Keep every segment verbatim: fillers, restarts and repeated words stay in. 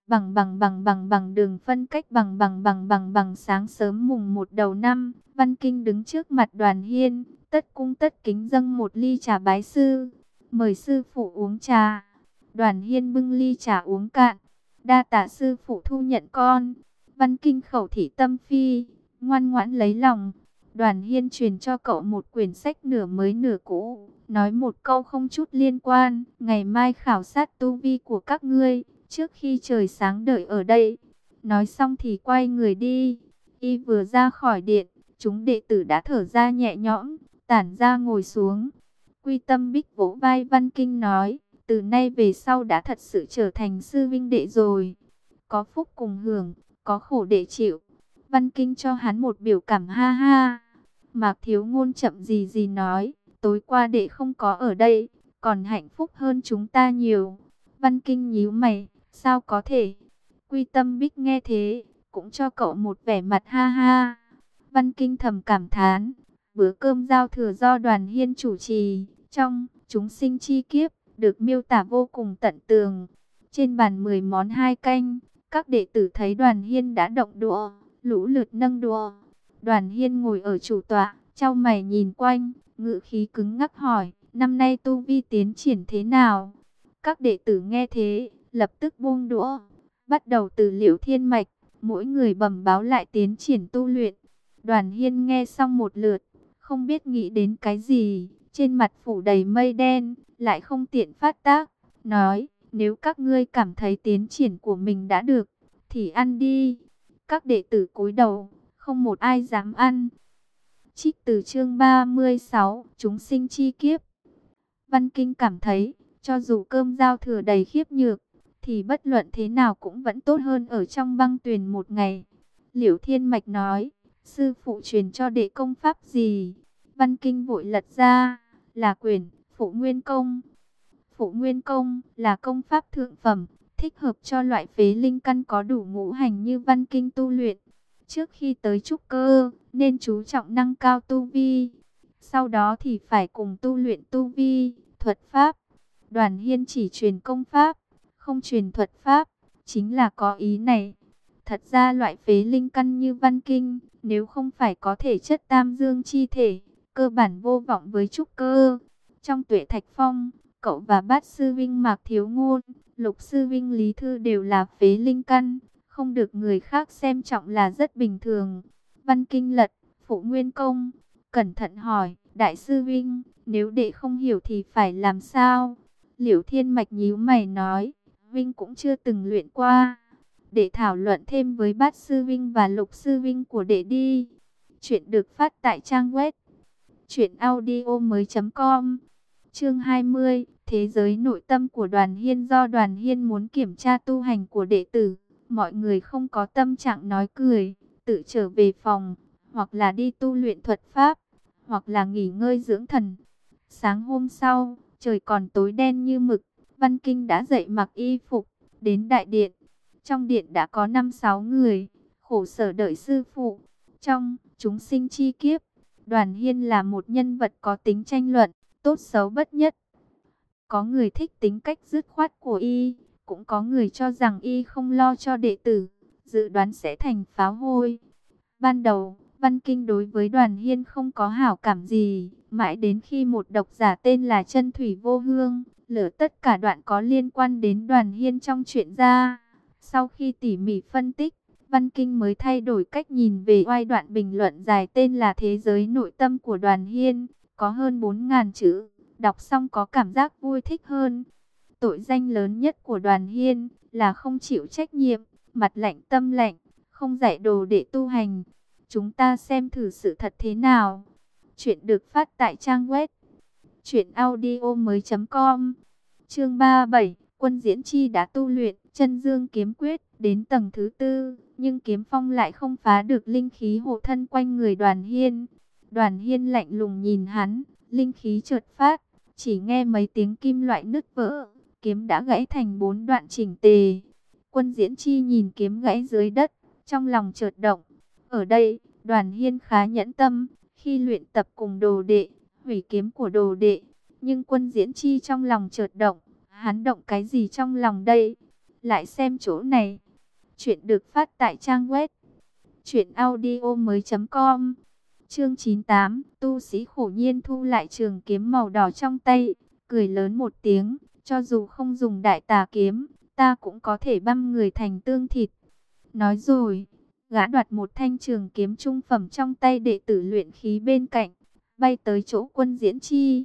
Bằng bằng bằng bằng bằng đường phân cách bằng bằng bằng bằng bằng sáng sớm mùng một đầu năm, Văn Kinh đứng trước mặt Đoàn Hiên, tất cung tất kính dâng một ly trà bái sư. Mời sư phụ uống trà. Đoàn Hiên bưng ly trà uống cạn. Đa tạ sư phụ thu nhận con. Văn Kinh khẩu thị tâm phi, ngoan ngoãn lấy lòng. Đoàn Hiên truyền cho cậu một quyển sách nửa mới nửa cũ, nói một câu không chút liên quan, ngày mai khảo sát tu vi của các ngươi, trước khi trời sáng đợi ở đây. Nói xong thì quay người đi. Y vừa ra khỏi điện, chúng đệ tử đã thở ra nhẹ nhõm, tản ra ngồi xuống. Quy Tâm Bích vỗ vai Văn Kinh nói, từ nay về sau đã thật sự trở thành sư vinh đệ rồi. Có phúc cùng hưởng, có khổ để chịu. Văn Kinh cho hắn một biểu cảm ha ha. Mạc Thiếu Ngôn chậm gì gì nói, tối qua đệ không có ở đây, còn hạnh phúc hơn chúng ta nhiều. Văn Kinh nhíu mày, sao có thể? Quy Tâm Bích nghe thế, cũng cho cậu một vẻ mặt ha ha. Văn Kinh thầm cảm thán, bữa cơm giao thừa do Đoàn Hiên chủ trì, trong chúng sinh chi kiếp, được miêu tả vô cùng tận tường. Trên bàn mười món hai canh, các đệ tử thấy Đoàn Hiên đã động đũa, lũ lượt nâng đũa. Đoàn Hiên ngồi ở chủ tọa, chau mày nhìn quanh, ngữ khí cứng ngắc hỏi, năm nay tu vi tiến triển thế nào? Các đệ tử nghe thế, lập tức buông đũa, bắt đầu từ Liễu Thiên Mạch, mỗi người bẩm báo lại tiến triển tu luyện. Đoàn Hiên nghe xong một lượt, không biết nghĩ đến cái gì, trên mặt phủ đầy mây đen, lại không tiện phát tác, nói, nếu các ngươi cảm thấy tiến triển của mình đã được, thì ăn đi. Các đệ tử cúi đầu, không một ai dám ăn. Trích từ chương ba mươi sáu, chúng sinh chi kiếp. Văn Kinh cảm thấy, cho dù cơm giao thừa đầy khiếp nhược, thì bất luận thế nào cũng vẫn tốt hơn ở trong băng tuyền một ngày. Liễu Thiên Mạch nói, sư phụ truyền cho đệ công pháp gì? Văn Kinh vội lật ra, là quyển Phụ Nguyên Công. Phụ Nguyên Công là công pháp thượng phẩm, thích hợp cho loại phế linh căn có đủ ngũ hành như Văn Kinh tu luyện. Trước khi tới trúc cơ, nên chú trọng nâng cao tu vi. Sau đó thì phải cùng tu luyện tu vi, thuật pháp. Đoàn Hiên chỉ truyền công pháp, không truyền thuật pháp, chính là có ý này. Thật ra loại phế linh căn như Văn Kinh, nếu không phải có thể chất tam dương chi thể, cơ bản vô vọng với trúc cơ. Trong Tuệ Thạch Phong, cậu và Bát Sư Vinh Mạc Thiếu Ngôn, Lục Sư Vinh Lý Thư đều là phế linh căn, không được người khác xem trọng là rất bình thường. Văn Kinh lật Phụ Nguyên Công, cẩn thận hỏi, Đại sư Vinh, nếu đệ không hiểu thì phải làm sao? Liễu Thiên Mạch nhíu mày nói, Vinh cũng chưa từng luyện qua. Để thảo luận thêm với Bát Sư Vinh và Lục Sư Vinh của đệ đi. Chuyện được phát tại trang web truyện audio mới chấm com. Chương hai mươi, Thế giới nội tâm của Đoàn Hiên. Do Đoàn Hiên muốn kiểm tra tu hành của đệ tử, mọi người không có tâm trạng nói cười, tự trở về phòng, hoặc là đi tu luyện thuật pháp, hoặc là nghỉ ngơi dưỡng thần. Sáng hôm sau, trời còn tối đen như mực, Văn Kinh đã dậy mặc y phục, đến đại điện. Trong điện đã có năm sáu người, khổ sở đợi sư phụ. Trong chúng sinh chi kiếp, Đoàn Hiên là một nhân vật có tính tranh luận, tốt xấu bất nhất. Có người thích tính cách dứt khoát của y, cũng có người cho rằng y không lo cho đệ tử, dự đoán sẽ thành pháo hôi. Ban đầu, Văn Kinh đối với Đoàn Hiên không có hảo cảm gì, mãi đến khi một độc giả tên là Chân Thủy Vô Hương lở tất cả đoạn có liên quan đến Đoàn Hiên trong truyện ra. Sau khi tỉ mỉ phân tích, Văn Kinh mới thay đổi cách nhìn về oai đoạn bình luận dài tên là Thế giới nội tâm của Đoàn Hiên, có hơn bốn nghìn chữ, đọc xong có cảm giác vui thích hơn. Tội danh lớn nhất của Đoàn Hiên là không chịu trách nhiệm, mặt lạnh tâm lạnh, không dạy đồ để tu hành. Chúng ta xem thử sự thật thế nào. Chuyện được phát tại trang web truyện audio mới chấm com. Chương ba mươi bảy, Quân Diễn Chi đã tu luyện Chân Dương Kiếm Quyết đến tầng thứ tư, nhưng kiếm phong lại không phá được linh khí hộ thân quanh người Đoàn Hiên. Đoàn Hiên lạnh lùng nhìn hắn, linh khí chợt phát, chỉ nghe mấy tiếng kim loại nứt vỡ, kiếm đã gãy thành bốn đoạn chỉnh tề. Quân Diễn Chi nhìn kiếm gãy dưới đất, trong lòng chợt động. Ở đây, Đoàn Hiên khá nhẫn tâm, khi luyện tập cùng đồ đệ, hủy kiếm của đồ đệ. Nhưng Quân Diễn Chi trong lòng chợt động, hắn động cái gì trong lòng đây? Lại xem chỗ này. Chuyện được phát tại trang web truyện audio mới chấm com. Chương chín mươi tám, tu sĩ Khổ Nhiên thu lại trường kiếm màu đỏ trong tay, cười lớn một tiếng, cho dù không dùng đại tà kiếm, ta cũng có thể băm người thành tương thịt. Nói rồi, gã đoạt một thanh trường kiếm trung phẩm trong tay đệ tử luyện khí bên cạnh, bay tới chỗ Quân Diễn Chi.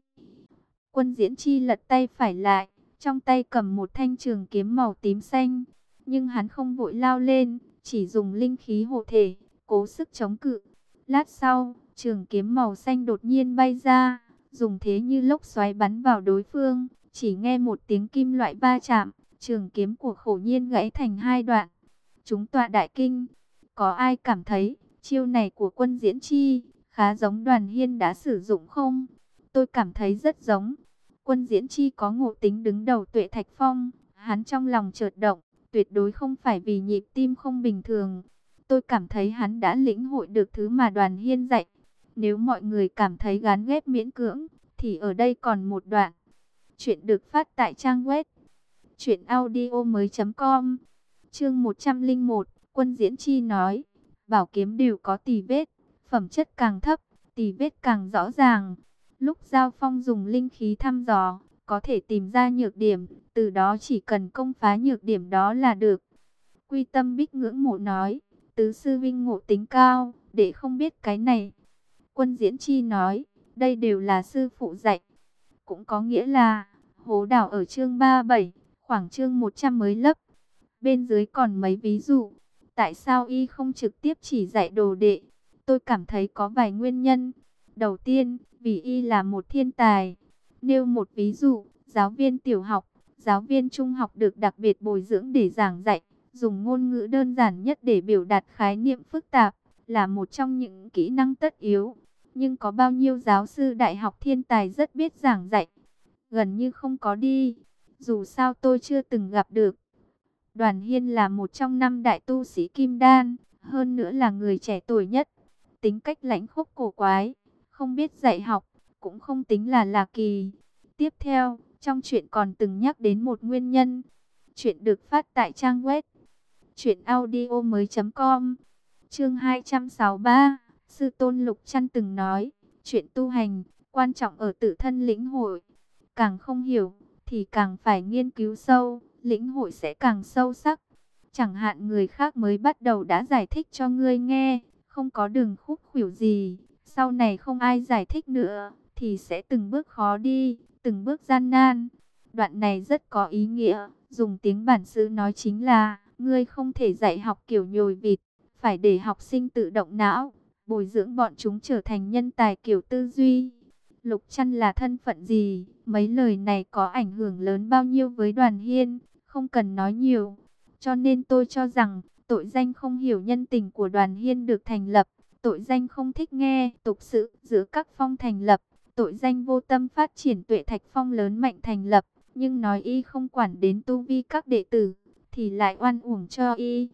Quân Diễn Chi lật tay phải lại, trong tay cầm một thanh trường kiếm màu tím xanh, nhưng hắn không vội lao lên, chỉ dùng linh khí hộ thể, cố sức chống cự. Lát sau, trường kiếm màu xanh đột nhiên bay ra, dùng thế như lốc xoáy bắn vào đối phương, chỉ nghe một tiếng kim loại va chạm, trường kiếm của Khổ Nhiên gãy thành hai đoạn. Chúng tọa đại kinh, có ai cảm thấy chiêu này của Quân Diễn Chi khá giống Đoàn Hiên đã sử dụng không? Tôi cảm thấy rất giống. Quân Diễn Chi có ngộ tính đứng đầu Tuệ Thạch Phong, hắn trong lòng chợt động, tuyệt đối không phải vì nhịp tim không bình thường. Tôi cảm thấy hắn đã lĩnh hội được thứ mà Đoàn Hiên dạy. Nếu mọi người cảm thấy gán ghép miễn cưỡng, thì ở đây còn một đoạn. Chuyện được phát tại trang web truyện audio mới chấm com. Chương một trăm lẻ một, Quân Diễn Chi nói, bảo kiếm đều có tì vết, phẩm chất càng thấp, tì vết càng rõ ràng. Lúc giao phong dùng linh khí thăm dò, có thể tìm ra nhược điểm, từ đó chỉ cần công phá nhược điểm đó là được. Quy Tâm Bích ngưỡng mộ nói, tứ sư vinh ngộ tính cao, để không biết cái này. Quân Diễn Chi nói, đây đều là sư phụ dạy. Cũng có nghĩa là, hố đào ở chương ba mươi bảy, khoảng chương một trăm mới lấp. Bên dưới còn mấy ví dụ, tại sao y không trực tiếp chỉ dạy đồ đệ? Tôi cảm thấy có vài nguyên nhân. Đầu tiên, vì y là một thiên tài. Nêu một ví dụ, giáo viên tiểu học, giáo viên trung học được đặc biệt bồi dưỡng để giảng dạy, dùng ngôn ngữ đơn giản nhất để biểu đạt khái niệm phức tạp, là một trong những kỹ năng tất yếu. Nhưng có bao nhiêu giáo sư đại học thiên tài rất biết giảng dạy? Gần như không có đi. Dù sao tôi chưa từng gặp được. Đoàn Hiên là một trong năm đại tu sĩ Kim Đan, hơn nữa là người trẻ tuổi nhất. Tính cách lãnh khốc cổ quái, không biết dạy học, cũng không tính là lạ kỳ. Tiếp theo, trong truyện còn từng nhắc đến một nguyên nhân. Truyện được phát tại trang web truyện audio mới chấm com. Chương hai trăm sáu mươi ba, Sư Tôn Lục Trăn từng nói, chuyện tu hành, quan trọng ở tự thân lĩnh hội. Càng không hiểu, thì càng phải nghiên cứu sâu, lĩnh hội sẽ càng sâu sắc. Chẳng hạn người khác mới bắt đầu đã giải thích cho ngươi nghe, không có đường khúc khuỷu gì, sau này không ai giải thích nữa, thì sẽ từng bước khó đi, từng bước gian nan. Đoạn này rất có ý nghĩa, dùng tiếng bản xứ nói chính là, ngươi không thể dạy học kiểu nhồi vịt, phải để học sinh tự động não, bồi dưỡng bọn chúng trở thành nhân tài kiểu tư duy. Lục Trăn là thân phận gì? Mấy lời này có ảnh hưởng lớn bao nhiêu với Đoàn Hiên? Không cần nói nhiều. Cho nên tôi cho rằng, tội danh không hiểu nhân tình của Đoàn Hiên được thành lập, tội danh không thích nghe tục sự giữa các phong thành lập, tội danh vô tâm phát triển Tuệ Thạch Phong lớn mạnh thành lập, nhưng nói y không quản đến tu vi các đệ tử, thì lại oan uổng cho y.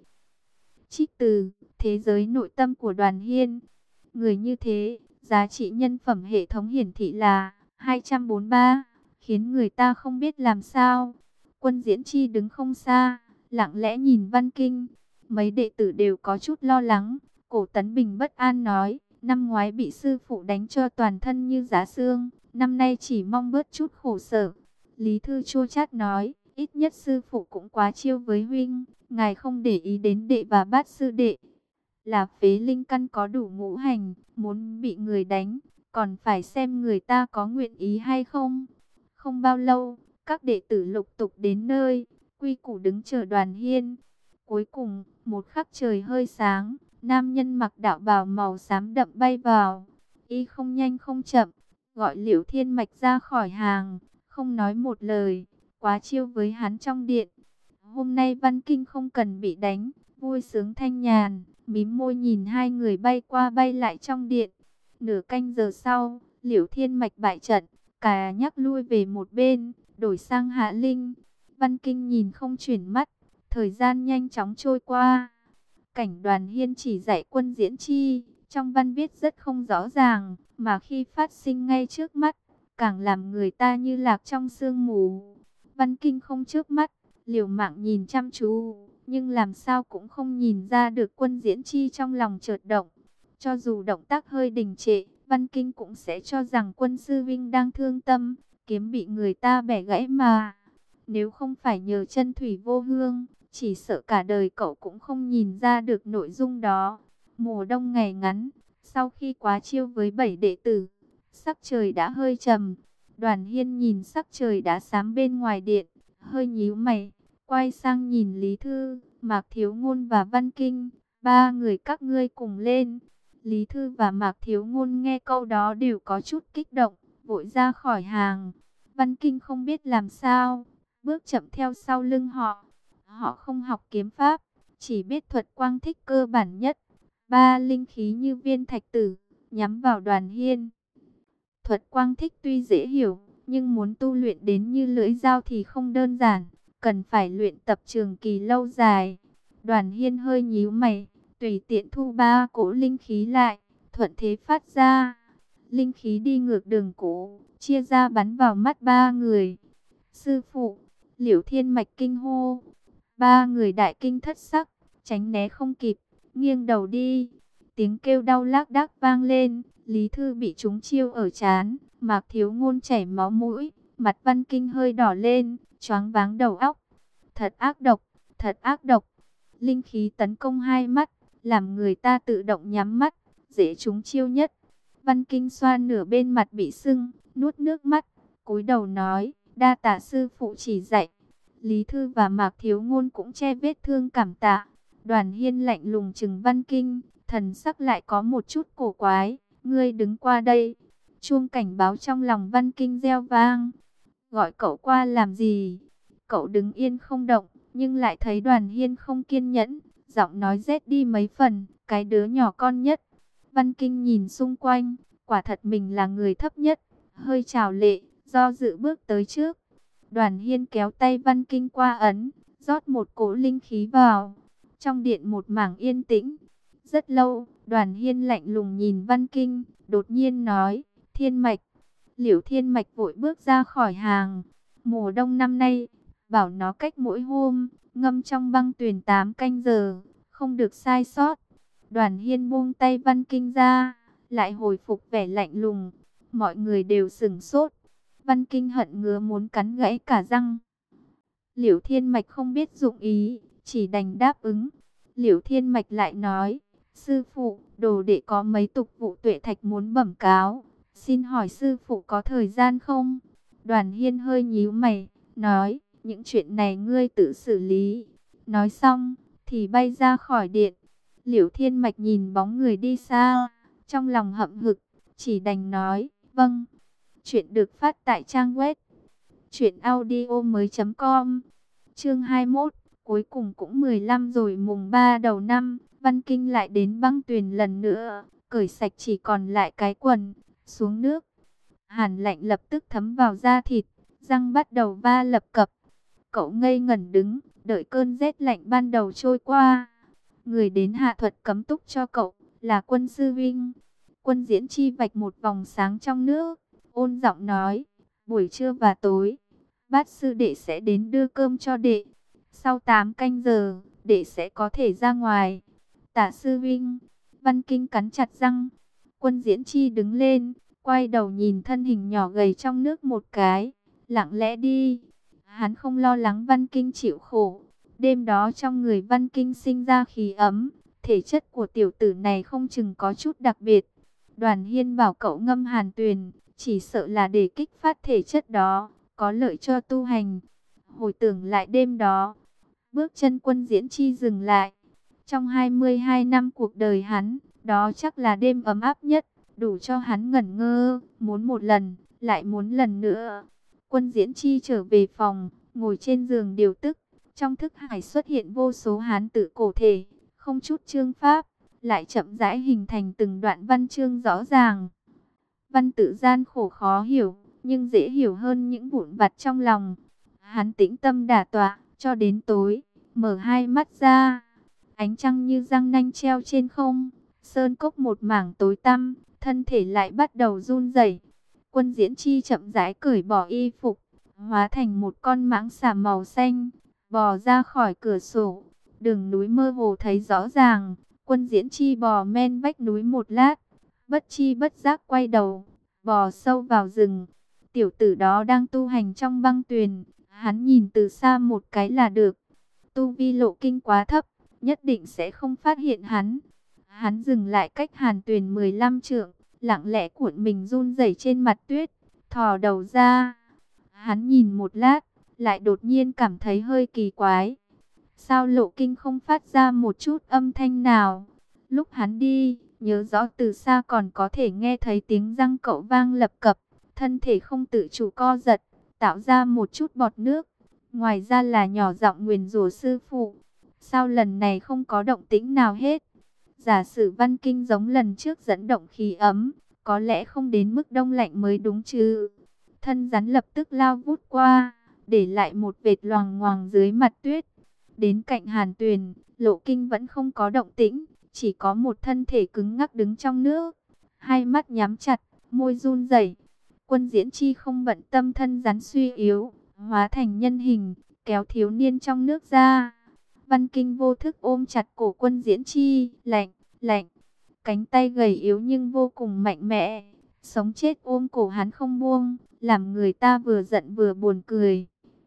Trích từ thế giới nội tâm của Đoàn Hiên. Người như thế, giá trị nhân phẩm hệ thống hiển thị là hai trăm bốn mươi ba, khiến người ta không biết làm sao. Quân Diễn Chi đứng không xa, lặng lẽ nhìn Văn Kinh. Mấy đệ tử đều có chút lo lắng. Cổ Tấn Bình bất an nói, năm ngoái bị sư phụ đánh cho toàn thân như giá xương, năm nay chỉ mong bớt chút khổ sở. Lý Thư chua chát nói, ít nhất sư phụ cũng quá chiêu với huynh, ngài không để ý đến đệ và bát sư đệ. Là phế linh căn có đủ ngũ hành, muốn bị người đánh, còn phải xem người ta có nguyện ý hay không. Không bao lâu, các đệ tử lục tục đến nơi, quy củ đứng chờ Đoàn Hiên. Cuối cùng, một khắc trời hơi sáng, nam nhân mặc đạo bào màu xám đậm bay vào. Y không nhanh không chậm, gọi Liễu Thiên Mạch ra khỏi hàng, không nói một lời, quá chiêu với hắn trong điện. Hôm nay Văn Kinh không cần bị đánh, vui sướng thanh nhàn, mím môi nhìn hai người bay qua bay lại trong điện. Nửa canh giờ sau, Liễu Thiên Mạch bại trận, cả nhắc lui về một bên, đổi sang Hạ Linh. Văn Kinh nhìn không chuyển mắt, thời gian nhanh chóng trôi qua. Cảnh Đoàn Hiên chỉ dạy Quân Diễn Chi, trong văn viết rất không rõ ràng, mà khi phát sinh ngay trước mắt, càng làm người ta như lạc trong sương mù. Văn Kinh không chớp mắt, liều mạng nhìn chăm chú, nhưng làm sao cũng không nhìn ra được Quân Diễn Chi trong lòng chợt động. Cho dù động tác hơi đình trệ, Văn Kinh cũng sẽ cho rằng Quân sư vinh đang thương tâm, kiếm bị người ta bẻ gãy mà. Nếu không phải nhờ chân thủy vô hương, chỉ sợ cả đời cậu cũng không nhìn ra được nội dung đó. Mùa đông ngày ngắn, sau khi quá chiêu với bảy đệ tử, sắc trời đã hơi trầm. Đoàn Hiên nhìn sắc trời đã sáng bên ngoài điện, hơi nhíu mày, quay sang nhìn Lý Thư, Mạc Thiếu Ngôn và Văn Kinh. Ba người các ngươi cùng lên. Lý Thư và Mạc Thiếu Ngôn nghe câu đó đều có chút kích động, vội ra khỏi hàng. Văn Kinh không biết làm sao, bước chậm theo sau lưng họ. Họ không học kiếm pháp, chỉ biết thuật quang thích cơ bản nhất. Ba linh khí như viên thạch tử, nhắm vào Đoàn Hiên. Thuật quang thích tuy dễ hiểu, nhưng muốn tu luyện đến như lưỡi dao thì không đơn giản, cần phải luyện tập trường kỳ lâu dài. Đoàn Hiên hơi nhíu mày, tùy tiện thu ba cỗ linh khí lại, thuận thế phát ra. Linh khí đi ngược đường cũ, chia ra bắn vào mắt ba người. Sư phụ, Liễu Thiên Mạch kinh hô. Ba người đại kinh thất sắc, tránh né không kịp, nghiêng đầu đi. Tiếng kêu đau lác đác vang lên, Lý Thư bị trúng chiêu ở trán, Mạc Thiếu Ngôn chảy máu mũi, mặt Văn Kinh hơi đỏ lên, choáng váng đầu óc. Thật ác độc, thật ác độc. Linh khí tấn công hai mắt, làm người ta tự động nhắm mắt, dễ trúng chiêu nhất. Văn Kinh xoa nửa bên mặt bị sưng, nuốt nước mắt, cúi đầu nói, đa tạ sư phụ chỉ dạy. Lý Thư và Mạc Thiếu Ngôn cũng che vết thương cảm tạ. Đoàn Hiên lạnh lùng trừng Văn Kinh, thần sắc lại có một chút cổ quái. Ngươi đứng qua đây. Chuông cảnh báo trong lòng Văn Kinh reo vang. Gọi cậu qua làm gì? Cậu đứng yên không động, nhưng lại thấy Đoàn Hiên không kiên nhẫn, giọng nói rét đi mấy phần, cái đứa nhỏ con nhất. Văn Kinh nhìn xung quanh, quả thật mình là người thấp nhất, hơi trào lệ, do dự bước tới trước. Đoàn Hiên kéo tay Văn Kinh qua ấn, rót một cỗ linh khí vào. Trong điện một mảng yên tĩnh. Rất lâu, Đoàn Hiên lạnh lùng nhìn Văn Kinh, đột nhiên nói, Thiên Mạch. Liễu Thiên Mạch vội bước ra khỏi hàng. Mùa đông năm nay, bảo nó cách mỗi hôm, ngâm trong băng tuyền tám canh giờ, không được sai sót. Đoàn Hiên buông tay Văn Kinh ra, lại hồi phục vẻ lạnh lùng. Mọi người đều sửng sốt. Văn Kinh hận ngứa muốn cắn gãy cả răng. Liễu Thiên Mạch không biết dụng ý, chỉ đành đáp ứng. Liễu Thiên Mạch lại nói, sư phụ, đồ đệ có mấy tục vụ tuệ thạch muốn bẩm cáo. Xin hỏi sư phụ có thời gian không? Đoàn Hiên hơi nhíu mày, nói, những chuyện này ngươi tự xử lý. Nói xong, thì bay ra khỏi điện. Liễu Thiên Mạch nhìn bóng người đi xa, trong lòng hậm hực, chỉ đành nói, vâng. Chuyện được phát tại trang web truyện audio mới com. Chương hai mươi mốt, cuối cùng cũng mười lăm rồi, mùng ba đầu năm, Văn Kinh lại đến băng tuyền lần nữa, cởi sạch chỉ còn lại cái quần, xuống nước. Hàn lạnh lập tức thấm vào da thịt, răng bắt đầu va lập cập. Cậu ngây ngẩn đứng, đợi cơn rét lạnh ban đầu trôi qua. Người đến hạ thuật cấm túc cho cậu là Quân sư Vinh. Quân Diễn Chi vạch một vòng sáng trong nước, ôn giọng nói, buổi trưa và tối, bát sư đệ sẽ đến đưa cơm cho đệ. Sau tám canh giờ, đệ sẽ có thể ra ngoài. Tả sư Vinh. Văn Kinh cắn chặt răng. Quân Diễn Chi đứng lên, quay đầu nhìn thân hình nhỏ gầy trong nước một cái, lặng lẽ đi. Hắn không lo lắng Văn Kinh chịu khổ. Đêm đó trong người Văn Kinh sinh ra khí ấm, thể chất của tiểu tử này không chừng có chút đặc biệt. Đoàn Hiên bảo cậu ngâm hàn tuyền, chỉ sợ là để kích phát thể chất đó, có lợi cho tu hành. Hồi tưởng lại đêm đó, bước chân Quân Diễn Chi dừng lại. Trong hai mươi hai năm cuộc đời hắn, đó chắc là đêm ấm áp nhất, đủ cho hắn ngẩn ngơ, muốn một lần, lại muốn lần nữa. Quân Diễn Chi trở về phòng, ngồi trên giường điều tức. Trong thức hải xuất hiện vô số hán tự cổ thể, không chút chương pháp, lại chậm rãi hình thành từng đoạn văn chương rõ ràng. Văn tự gian khổ khó hiểu, nhưng dễ hiểu hơn những vụn vặt trong lòng. Hắn tĩnh tâm đả tọa, cho đến tối, mở hai mắt ra. Ánh trăng như răng nanh treo trên không, sơn cốc một mảng tối tăm, thân thể lại bắt đầu run rẩy. Quân Diễn Chi chậm rãi cởi bỏ y phục, hóa thành một con mãng xà màu xanh, bò ra khỏi cửa sổ. Đường núi mơ hồ thấy rõ ràng. Quân Diễn Chi bò men vách núi một lát, bất chi bất giác quay đầu, bò sâu vào rừng. Tiểu tử đó đang tu hành trong băng tuyền, hắn nhìn từ xa một cái là được. Tu vi Lộ Kinh quá thấp, nhất định sẽ không phát hiện hắn. Hắn dừng lại cách Hàn Tuyền mười lăm trượng, lặng lẽ cuộn mình run rẩy trên mặt tuyết, thò đầu ra. Hắn nhìn một lát, lại đột nhiên cảm thấy hơi kỳ quái. Sao Lộ Kinh không phát ra một chút âm thanh nào? Lúc hắn đi, nhớ rõ từ xa còn có thể nghe thấy tiếng răng cậu vang lập cập, thân thể không tự chủ co giật, tạo ra một chút bọt nước. Ngoài ra là nhỏ giọng nguyền rủa sư phụ. Sao lần này không có động tĩnh nào hết? Giả sử Văn Kinh giống lần trước dẫn động khí ấm, có lẽ không đến mức đông lạnh mới đúng chứ. Thân rắn lập tức lao vút qua, để lại một vệt loằng ngoằng dưới mặt tuyết. Đến cạnh Hàn Tuyền, Lộ Kinh vẫn không có động tĩnh, chỉ có một thân thể cứng ngắc đứng trong nước, hai mắt nhắm chặt, môi run rẩy. Quân Diễn Chi không bận tâm thân rắn suy yếu, hóa thành nhân hình, kéo thiếu niên trong nước ra. Văn Kinh vô thức ôm chặt cổ Quân Diễn Chi, lạnh, lạnh. Cánh tay gầy yếu nhưng vô cùng mạnh mẽ, sống chết ôm cổ hắn không buông, làm người ta vừa giận vừa buồn cười.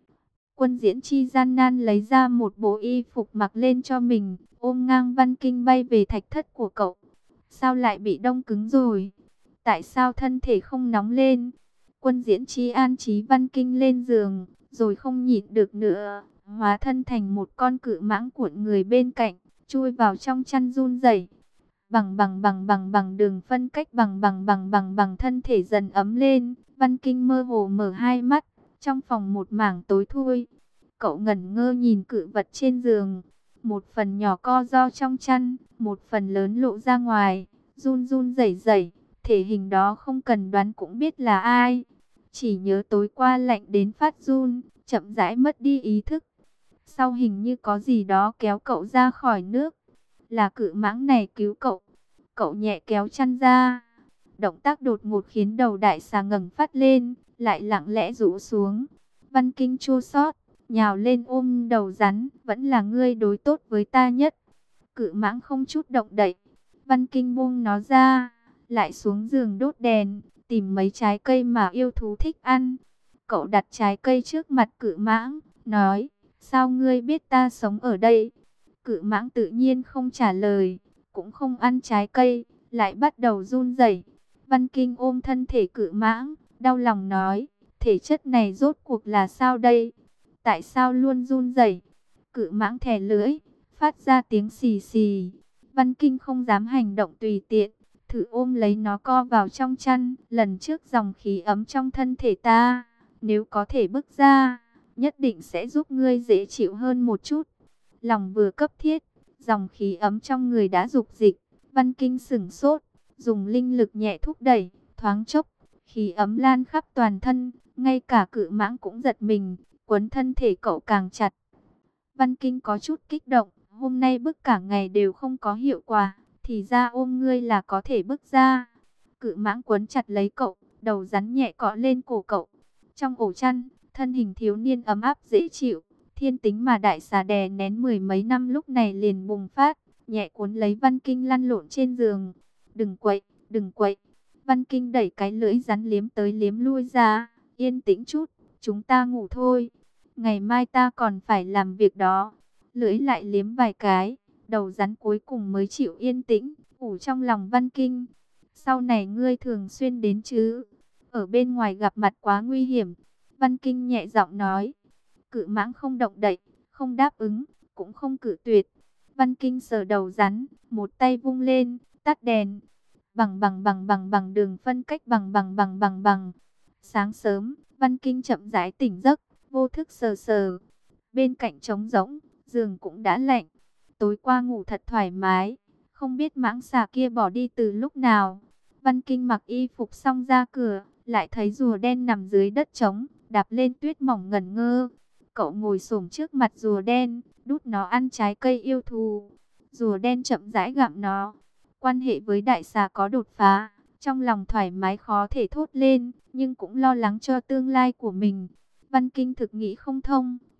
Quân Diễn Chi gian nan lấy ra một bộ y phục mặc lên cho mình, ôm ngang Văn Kinh bay về thạch thất của cậu. Sao lại bị đông cứng rồi? Tại sao thân thể không nóng lên? Quân Diễn Chi an trí Văn Kinh lên giường, rồi không nhịn được nữa, hóa thân thành một con cự mãng cuộn người bên cạnh, chui vào trong chăn run rẩy. Bằng bằng bằng bằng bằng đường phân cách bằng bằng bằng bằng bằng thân thể dần ấm lên, Văn Kinh mơ hồ mở hai mắt, trong phòng một mảng tối thui. Cậu ngẩn ngơ nhìn cự vật trên giường, một phần nhỏ co ro trong chăn, một phần lớn lộ ra ngoài, run run rẩy rẩy, thể hình đó không cần đoán cũng biết là ai. Chỉ nhớ tối qua lạnh đến phát run, chậm rãi mất đi ý thức. Sau hình như có gì đó kéo cậu ra khỏi nước. Là cự mãng này cứu cậu. Cậu nhẹ kéo chăn ra. Động tác đột ngột khiến đầu đại xà ngẩng phát lên, lại lặng lẽ rũ xuống. Văn Kinh chua xót, nhào lên ôm đầu rắn. Vẫn là ngươi đối tốt với ta nhất. Cự mãng không chút động đậy. Văn Kinh buông nó ra, lại xuống giường đốt đèn, tìm mấy trái cây mà yêu thú thích ăn. Cậu đặt trái cây trước mặt cự mãng, nói, sao ngươi biết ta sống ở đây? Cự mãng tự nhiên không trả lời, cũng không ăn trái cây, lại bắt đầu run rẩy. Văn Kinh ôm thân thể cự mãng, đau lòng nói, thể chất này rốt cuộc là sao đây? Tại sao luôn run rẩy? Cự mãng thè lưỡi, phát ra tiếng xì xì. Văn Kinh không dám hành động tùy tiện, thử ôm lấy nó co vào trong chăn. Lần trước dòng khí ấm trong thân thể ta, nếu có thể bước ra, nhất định sẽ giúp ngươi dễ chịu hơn một chút. Lòng vừa cấp thiết, dòng khí ấm trong người đã dục dịch. Văn Kinh sửng sốt, dùng linh lực nhẹ thúc đẩy, thoáng chốc, khí ấm lan khắp toàn thân, ngay cả cự mãng cũng giật mình, quấn thân thể cậu càng chặt. Văn Kinh có chút kích động, hôm nay bức cả ngày đều không có hiệu quả, thì ra ôm ngươi là có thể bức ra. Cự mãng quấn chặt lấy cậu, đầu rắn nhẹ cọ lên cổ cậu. Trong ổ chăn, thân hình thiếu niên ấm áp dễ chịu, thiên tính mà đại xà đè nén mười mấy năm lúc này liền bùng phát, nhẹ cuốn lấy Văn Kinh lăn lộn trên giường. Đừng quậy, đừng quậy. Văn Kinh đẩy cái lưỡi rắn liếm tới liếm lui ra, yên tĩnh chút, chúng ta ngủ thôi. Ngày mai ta còn phải làm việc đó. Lưỡi lại liếm vài cái, đầu rắn cuối cùng mới chịu yên tĩnh, ủ trong lòng Văn Kinh. Sau này ngươi thường xuyên đến chứ? Ở bên ngoài gặp mặt quá nguy hiểm. Văn Kinh nhẹ giọng nói. Cự mãng không động đậy, không đáp ứng, cũng không cự tuyệt. Văn Kinh sờ đầu rắn, một tay vung lên, tắt đèn. Bằng bằng bằng bằng bằng đường phân cách bằng bằng bằng bằng bằng. Sáng sớm, Văn Kinh chậm rãi tỉnh giấc, vô thức sờ sờ. Bên cạnh trống rỗng, giường cũng đã lạnh. Tối qua ngủ thật thoải mái, không biết mãng xà kia bỏ đi từ lúc nào. Văn Kinh mặc y phục xong ra cửa, lại thấy rùa đen nằm dưới đất trống, đạp lên tuyết mỏng ngẩn ngơ. Cậu ngồi xổm trước mặt rùa đen, đút nó ăn trái cây yêu thù. Rùa đen chậm rãi gặm nó. Quan hệ với đại xà có đột phá, trong lòng thoải mái khó thể thốt lên, nhưng cũng lo lắng cho tương lai của mình. Văn Kinh thực nghĩ không thông,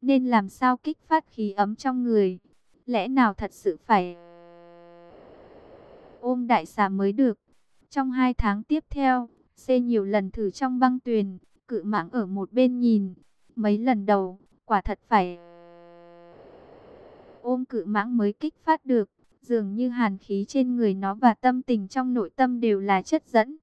nên làm sao kích phát khí ấm trong người? Lẽ nào thật sự phải ôm đại xà mới được? Trong hai tháng tiếp theo, C nhiều lần thử trong băng tuyền, Cự Mãng ở một bên nhìn. Mấy lần đầu, quả thật phải ôm Cự Mãng mới kích phát được. Dường như hàn khí trên người nó và tâm tình trong nội tâm đều là chất dẫn.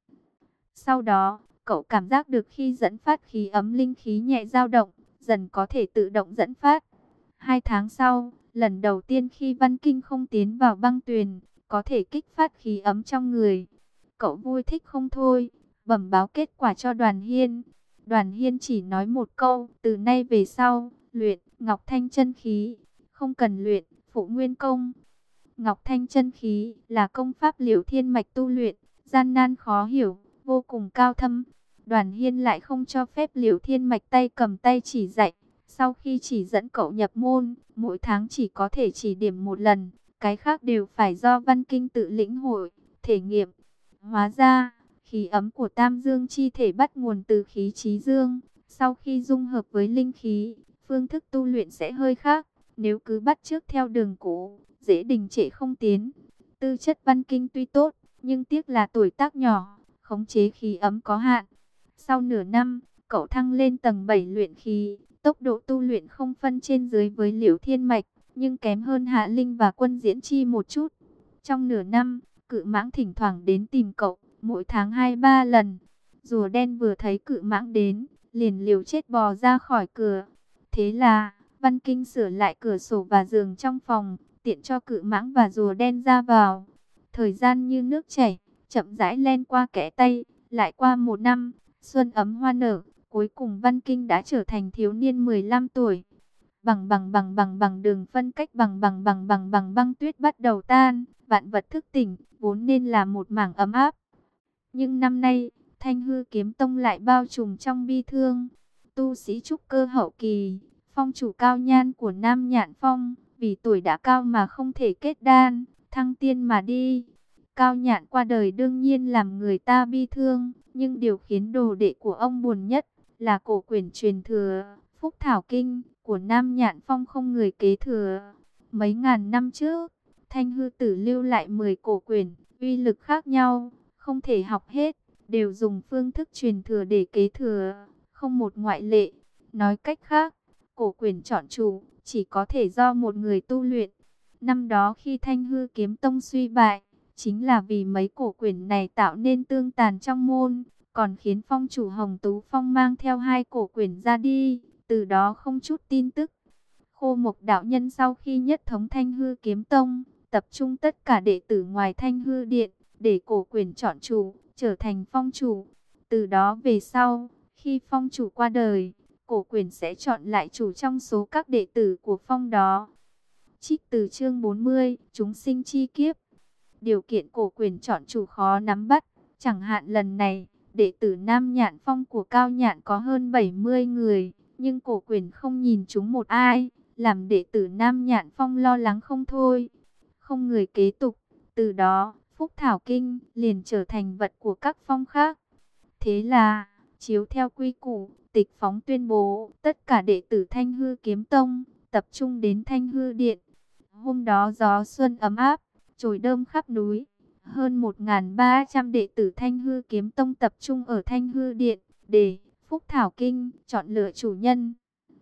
Sau đó, cậu cảm giác được khi dẫn phát khí ấm, linh khí nhẹ dao động, dần có thể tự động dẫn phát. Hai tháng sau, lần đầu tiên khi Văn Kinh không tiến vào băng tuyền, có thể kích phát khí ấm trong người. Cậu vui thích không thôi, bẩm báo kết quả cho Đoàn Hiên. Đoàn Hiên chỉ nói một câu, từ nay về sau, luyện Ngọc Thanh chân khí, không cần luyện Phụ Nguyên công. Ngọc Thanh chân khí là công pháp Liễu Thiên mạch tu luyện, gian nan khó hiểu, vô cùng cao thâm. Đoàn Hiên lại không cho phép Liễu Thiên mạch tay cầm tay chỉ dạy. Sau khi chỉ dẫn cậu nhập môn, mỗi tháng chỉ có thể chỉ điểm một lần, cái khác đều phải do Văn Kinh tự lĩnh hội, thể nghiệm. Hóa ra, khí ấm của Tam Dương chi thể bắt nguồn từ khí trí dương, sau khi dung hợp với linh khí, phương thức tu luyện sẽ hơi khác. Nếu cứ bắt chước theo đường cũ, dễ đình trệ không tiến. Tư chất Văn Kinh tuy tốt, nhưng tiếc là tuổi tác nhỏ, khống chế khí ấm có hạn. Sau nửa năm, cậu thăng lên tầng bảy luyện khí, tốc độ tu luyện không phân trên dưới với Liễu Thiên mạch, nhưng kém hơn Hạ Linh và Quân Diễn Chi một chút. Trong nửa năm, Cự Mãng thỉnh thoảng đến tìm cậu, mỗi tháng hai ba lần. Rùa đen vừa thấy Cự Mãng đến, liền liều chết bò ra khỏi cửa. Thế là Văn Kinh sửa lại cửa sổ và giường trong phòng, tiện cho Cự Mãng và rùa đen ra vào. Thời gian như nước chảy, chậm rãi len qua kẽ tay. Lại qua một năm, xuân ấm hoa nở, cuối cùng Văn Kinh đã trở thành thiếu niên mười lăm tuổi. Bằng bằng bằng bằng bằng đường phân cách bằng bằng bằng bằng bằng băng tuyết bắt đầu tan, vạn vật thức tỉnh, vốn nên là một mảng ấm áp. Nhưng năm nay, Thanh Hư Kiếm Tông lại bao trùm trong bi thương. Tu sĩ trúc cơ hậu kỳ, phong chủ Cao Nhan của Nam Nhạn Phong, vì tuổi đã cao mà không thể kết đan, thăng tiên mà đi. Cao Nhạn qua đời đương nhiên làm người ta bi thương, nhưng điều khiến đồ đệ của ông buồn nhất là cổ quyển truyền thừa Phúc Thảo Kinh của Nam Nhạn Phong không người kế thừa. Mấy ngàn năm trước, Thanh Hư Tử lưu lại mười cổ quyển, uy lực khác nhau, không thể học hết, đều dùng phương thức truyền thừa để kế thừa, không một ngoại lệ. Nói cách khác, cổ quyển chọn chủ chỉ có thể do một người tu luyện. Năm đó khi Thanh Hư Kiếm Tông suy bại, chính là vì mấy cổ quyển này tạo nên tương tàn trong môn, còn khiến phong chủ Hồng Tú Phong mang theo hai cổ quyển ra đi, từ đó không chút tin tức. Khô Mộc đạo nhân sau khi nhất thống Thanh Hư Kiếm Tông, tập trung tất cả đệ tử ngoài Thanh Hư Điện, để cổ quyển chọn chủ, trở thành phong chủ. Từ đó về sau, khi phong chủ qua đời, cổ quyển sẽ chọn lại chủ trong số các đệ tử của phong đó. Trích từ chương bốn mươi, chúng sinh chi kiếp. Điều kiện cổ quyển chọn chủ khó nắm bắt, chẳng hạn lần này, đệ tử Nam Nhạn Phong của Cao Nhạn có hơn bảy mươi người, nhưng cổ quyển không nhìn chúng một ai, làm đệ tử Nam Nhạn Phong lo lắng không thôi. Không người kế tục, từ đó, Phúc Thảo Kinh liền trở thành vật của các phong khác. Thế là, chiếu theo quy củ, Tịch Phóng tuyên bố, tất cả đệ tử Thanh Hư Kiếm Tông, tập trung đến Thanh Hư Điện. Hôm đó gió xuân ấm áp, chồi đơm khắp núi. Hơn một nghìn ba trăm đệ tử Thanh Hư Kiếm Tông tập trung ở Thanh Hư Điện, để Phúc Thảo Kinh chọn lựa chủ nhân.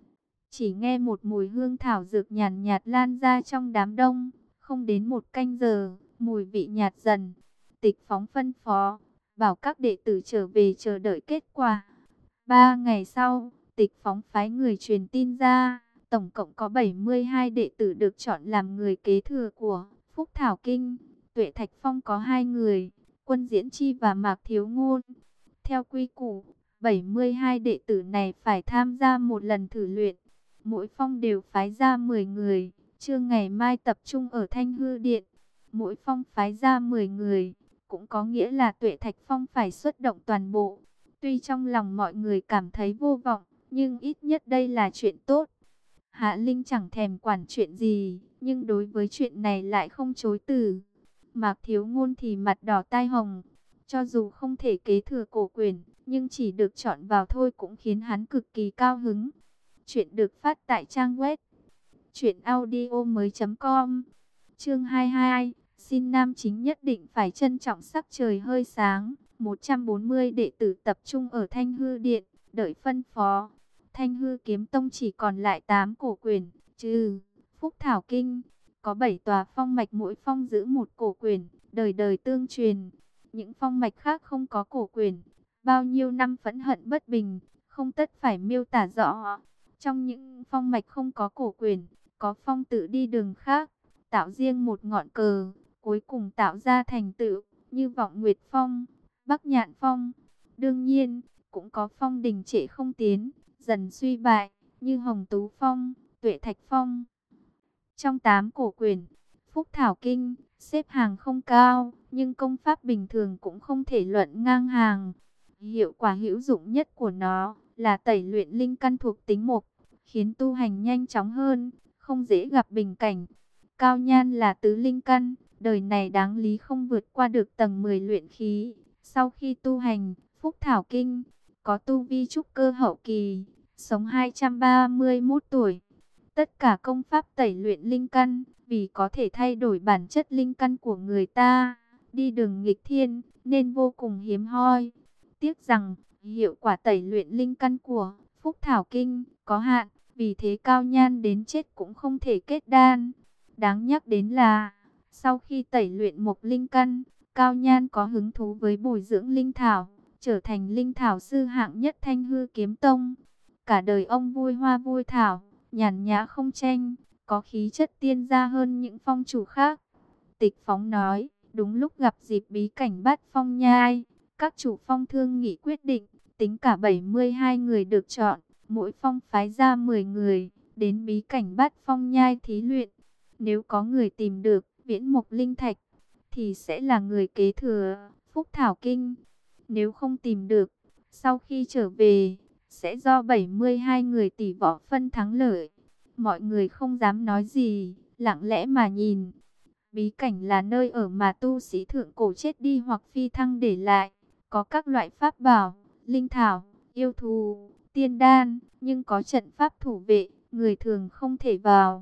Chỉ nghe một mùi hương thảo dược nhàn nhạt lan ra trong đám đông, không đến một canh giờ, mùi vị nhạt dần. Tịch Phóng phân phó, bảo các đệ tử trở về chờ đợi kết quả. Ba ngày sau, Tịch Phóng phái người truyền tin ra, tổng cộng có bảy mươi hai đệ tử được chọn làm người kế thừa của Phúc Thảo Kinh. Tuệ Thạch Phong có hai người, Quân Diễn Chi và Mạc Thiếu Ngôn. Theo quy củ, bảy mươi hai đệ tử này phải tham gia một lần thử luyện. Mỗi phong đều phái ra mười người, trưa ngày mai tập trung ở Thanh Hư Điện. Mỗi phong phái ra mười người, cũng có nghĩa là Tuệ Thạch Phong phải xuất động toàn bộ. Tuy trong lòng mọi người cảm thấy vô vọng, nhưng ít nhất đây là chuyện tốt. Hạ Linh chẳng thèm quản chuyện gì, nhưng đối với chuyện này lại không chối từ. Mạc Thiếu Ngôn thì mặt đỏ tai hồng. Cho dù không thể kế thừa cổ quyển, nhưng chỉ được chọn vào thôi cũng khiến hắn cực kỳ cao hứng. Chuyện được phát tại trang web truyện audio mới chấm com. Chương hai mươi hai, xin nam chính nhất định phải trân trọng sắc trời hơi sáng. một trăm bốn mươi đệ tử tập trung ở Thanh Hư Điện, đợi phân phó. Thanh Hư Kiếm Tông chỉ còn lại tám cổ quyển, trừ Phúc Thảo Kinh, có bảy tòa phong mạch, mỗi phong giữ một cổ quyển, đời đời tương truyền. Những phong mạch khác không có cổ quyển, bao nhiêu năm phẫn hận bất bình, không tất phải miêu tả rõ. Trong những phong mạch không có cổ quyển, có phong tự đi đường khác, tạo riêng một ngọn cờ, cuối cùng tạo ra thành tựu, như Vọng Nguyệt Phong, Bắc Nhạn Phong. Đương nhiên, cũng có phong đình trệ không tiến, dần suy bại, như Hồng Tú Phong, Tuệ Thạch Phong. Trong tám cổ quyển, Phúc Thảo Kinh xếp hàng không cao, nhưng công pháp bình thường cũng không thể luận ngang hàng. Hiệu quả hữu dụng nhất của nó là tẩy luyện linh căn thuộc tính mộc, khiến tu hành nhanh chóng hơn, không dễ gặp bình cảnh. Cao Nhan là tứ linh căn, đời này đáng lý không vượt qua được tầng mười luyện khí. Sau khi tu hành Phúc Thảo Kinh, có tu vi trúc cơ hậu kỳ, sống hai trăm ba mươi mốt tuổi. Tất cả công pháp tẩy luyện linh căn, vì có thể thay đổi bản chất linh căn của người ta, đi đường nghịch thiên, nên vô cùng hiếm hoi. Tiếc rằng, hiệu quả tẩy luyện linh căn của Phúc Thảo Kinh có hạn, vì thế Cao Nhan đến chết cũng không thể kết đan. Đáng nhắc đến là, sau khi tẩy luyện một linh căn, Cao Nhan có hứng thú với bồi dưỡng linh thảo, trở thành linh thảo sư hạng nhất Thanh Hư Kiếm Tông. Cả đời ông vui hoa vui thảo, nhàn nhã không tranh, có khí chất tiên gia hơn những phong chủ khác. Tịch Phóng nói, đúng lúc gặp dịp bí cảnh Bát Phong Nhai, các chủ phong thương nghị quyết định, tính cả bảy mươi hai người được chọn, mỗi phong phái ra mười người, đến bí cảnh Bát Phong Nhai thí luyện. Nếu có người tìm được Viễn Mộc Linh Thạch, thì sẽ là người kế thừa Phúc Thảo Kinh. Nếu không tìm được, sau khi trở về, sẽ do bảy mươi hai người tỷ võ phân thắng lợi. Mọi người không dám nói gì, lặng lẽ mà nhìn. Bí cảnh là nơi ở mà tu sĩ thượng cổ chết đi hoặc phi thăng để lại. Có các loại pháp bảo, linh thảo, yêu thú, tiên đan, nhưng có trận pháp thủ vệ, người thường không thể vào.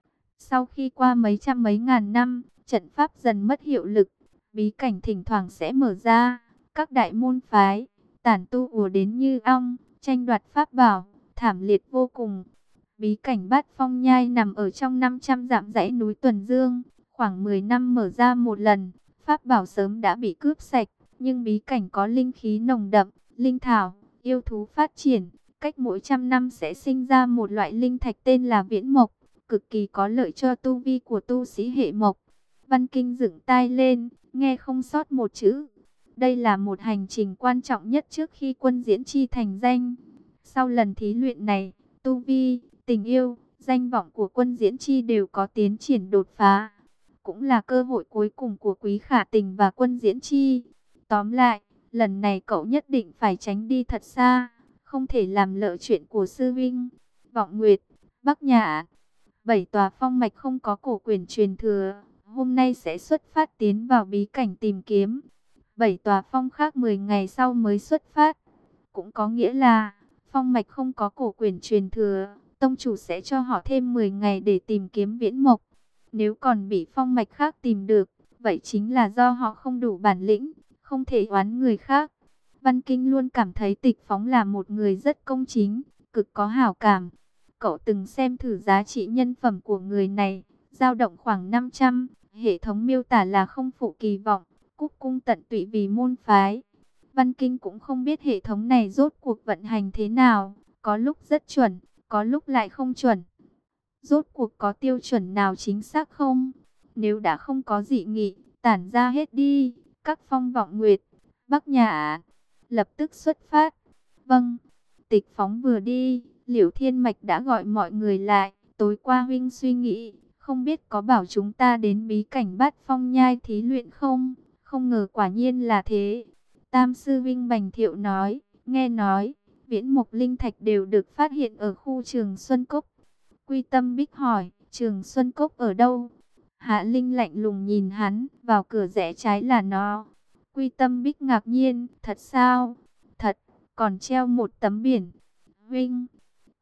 Sau khi qua mấy trăm mấy ngàn năm, trận pháp dần mất hiệu lực, bí cảnh thỉnh thoảng sẽ mở ra. Các đại môn phái, tản tu ùa đến như ong, tranh đoạt pháp bảo, thảm liệt vô cùng. Bí cảnh Bát Phong Nhai nằm ở trong năm trăm dặm dãy núi Tuần Dương, khoảng mười năm mở ra một lần, pháp bảo sớm đã bị cướp sạch, nhưng bí cảnh có linh khí nồng đậm, linh thảo, yêu thú phát triển, cách mỗi trăm năm sẽ sinh ra một loại linh thạch tên là Viễn Mộc, cực kỳ có lợi cho tu vi của tu sĩ hệ mộc. Văn Kinh dựng tai lên, nghe không sót một chữ. Đây là một hành trình quan trọng nhất trước khi quân Diễn Chi thành danh. Sau lần thí luyện này, tu vi, tình yêu, danh vọng của quân Diễn Chi đều có tiến triển đột phá. Cũng là cơ hội cuối cùng của Quý Khả Tình và quân Diễn Chi. Tóm lại, lần này cậu nhất định phải tránh đi thật xa, không thể làm lỡ chuyện của sư huynh. Vọng Nguyệt, Bắc Nhạn, bảy tòa phong mạch không có cổ quyển truyền thừa, hôm nay sẽ xuất phát tiến vào bí cảnh tìm kiếm. Bảy tòa phong khác mười ngày sau mới xuất phát. Cũng có nghĩa là, phong mạch không có cổ quyển truyền thừa, tông chủ sẽ cho họ thêm mười ngày để tìm kiếm Viễn Mộc. Nếu còn bị phong mạch khác tìm được, vậy chính là do họ không đủ bản lĩnh, không thể oán người khác. Văn Kinh luôn cảm thấy Tịch Phóng là một người rất công chính, cực có hảo cảm. Cậu từng xem thử giá trị nhân phẩm của người này, dao động khoảng năm trăm, hệ thống miêu tả là không phụ kỳ vọng, cúc cung tận tụy vì môn phái. Văn Kinh cũng không biết hệ thống này rốt cuộc vận hành thế nào, có lúc rất chuẩn, có lúc lại không chuẩn. Rốt cuộc có tiêu chuẩn nào chính xác không? Nếu đã không có dị nghị, tản ra hết đi. Các phong Vọng Nguyệt, Bắc Nhạn, lập tức xuất phát. Vâng. Tịch Phóng vừa đi, Liễu Thiên Mạch đã gọi mọi người lại. Tối qua huynh suy nghĩ, không biết có bảo chúng ta đến bí cảnh Bát Phong Nhai thí luyện không? Không ngờ quả nhiên là thế. Tam sư huynh Bành Thiệu nói, nghe nói, Viễn Mộc Linh Thạch đều được phát hiện ở khu Trường Xuân Cốc. Quy Tâm Bích hỏi, Trường Xuân Cốc ở đâu? Hạ Linh lạnh lùng nhìn hắn, vào cửa rẽ trái là nó. Quy Tâm Bích ngạc nhiên, thật sao? Thật, còn treo một tấm biển. Huynh,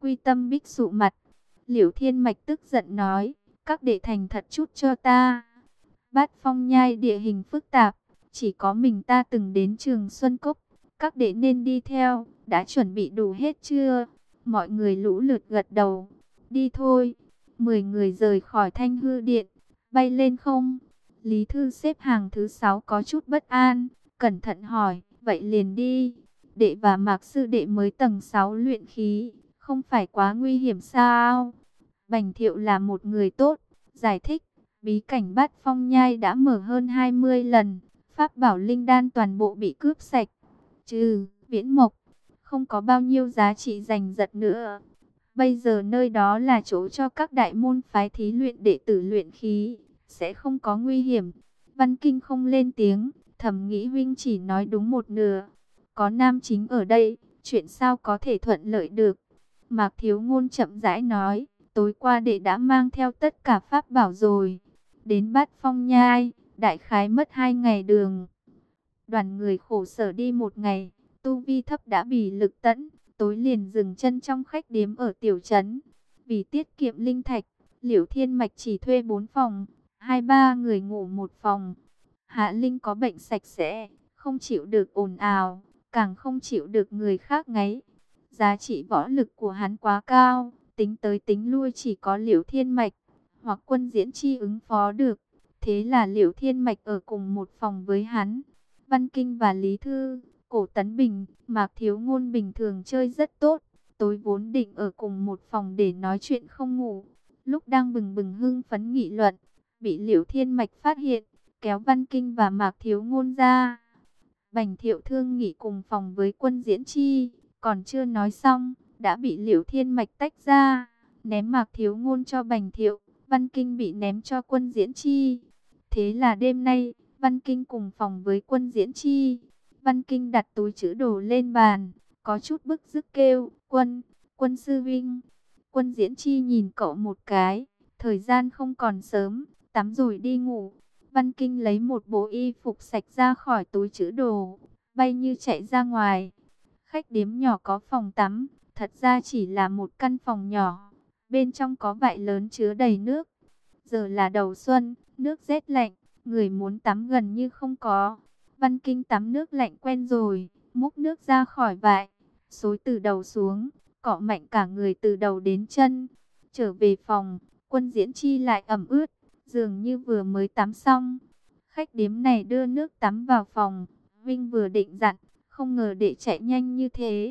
Quy Tâm Bích sụ mặt. Liễu Thiên Mạch tức giận nói, các đệ thành thật chút cho ta. Bát Phong Nhai địa hình phức tạp, chỉ có mình ta từng đến Trường Xuân Cốc. Các đệ nên đi theo, đã chuẩn bị đủ hết chưa? Mọi người lũ lượt gật đầu. Đi thôi. Mười người rời khỏi Thanh Hư Điện, bay lên không. Lý Thư xếp hàng thứ sáu có chút bất an, cẩn thận hỏi, vậy liền đi. Đệ và Mạc sư đệ mới tầng sáu luyện khí, không phải quá nguy hiểm sao? Bành Thiệu là một người tốt, giải thích, bí cảnh Bát Phong Nhai đã mở hơn hai mươi lần, pháp bảo linh đan toàn bộ bị cướp sạch. Trừ Viễn Mộc, không có bao nhiêu giá trị giành giật nữa. Bây giờ nơi đó là chỗ cho các đại môn phái thí luyện đệ tử luyện khí, sẽ không có nguy hiểm. Văn Kinh không lên tiếng, thầm nghĩ huynh chỉ nói đúng một nửa. Có nam chính ở đây, chuyện sao có thể thuận lợi được. Mạc Thiếu Ngôn chậm rãi nói, tối qua đệ đã mang theo tất cả pháp bảo rồi. Đến Bát Phong Nhai, đại khái mất hai ngày đường. Đoàn người khổ sở đi một ngày, tu vi thấp đã bị lực tẫn, tối liền dừng chân trong khách điếm ở tiểu trấn. Vì tiết kiệm linh thạch, Liễu Thiên Mạch chỉ thuê bốn phòng, hai ba người ngủ một phòng. Hạ Linh có bệnh sạch sẽ, không chịu được ồn ào, càng không chịu được người khác ngáy. Giá trị võ lực của hắn quá cao, tính tới tính lui chỉ có Liễu Thiên Mạch hoặc Quân Diễn Chi ứng phó được. Thế là Liễu Thiên Mạch ở cùng một phòng với hắn. Văn Kinh và Lý Thư, Cổ Tấn Bình, Mạc Thiếu Ngôn bình thường chơi rất tốt. Tối vốn định ở cùng một phòng để nói chuyện không ngủ. Lúc đang bừng bừng hưng phấn nghị luận, bị Liễu Thiên Mạch phát hiện, kéo Văn Kinh và Mạc Thiếu Ngôn ra. Bành Thiệu thương nghỉ cùng phòng với Quân Diễn Chi, còn chưa nói xong, đã bị Liễu Thiên Mạch tách ra, ném Mạc Thiếu Ngôn cho Bành Thiệu, Văn Kinh bị ném cho Quân Diễn Chi. Thế là đêm nay, Văn Kinh cùng phòng với Quân Diễn Chi. Văn Kinh đặt túi trữ đồ lên bàn, có chút bức rứt kêu, Quân, Quân sư vinh. Quân Diễn Chi nhìn cậu một cái, thời gian không còn sớm, tắm rồi đi ngủ. Văn Kinh lấy một bộ y phục sạch ra khỏi túi trữ đồ, bay như chạy ra ngoài. Khách điếm nhỏ có phòng tắm, thật ra chỉ là một căn phòng nhỏ. Bên trong có vại lớn chứa đầy nước. Giờ là đầu xuân, nước rét lạnh, người muốn tắm gần như không có. Văn Kinh tắm nước lạnh quen rồi, múc nước ra khỏi vại, xối từ đầu xuống, cọ mạnh cả người từ đầu đến chân. Trở về phòng, Quân Diễn Chi lại ẩm ướt, dường như vừa mới tắm xong. Khách điếm này đưa nước tắm vào phòng, Vinh vừa định dặn, không ngờ đệ chạy nhanh như thế.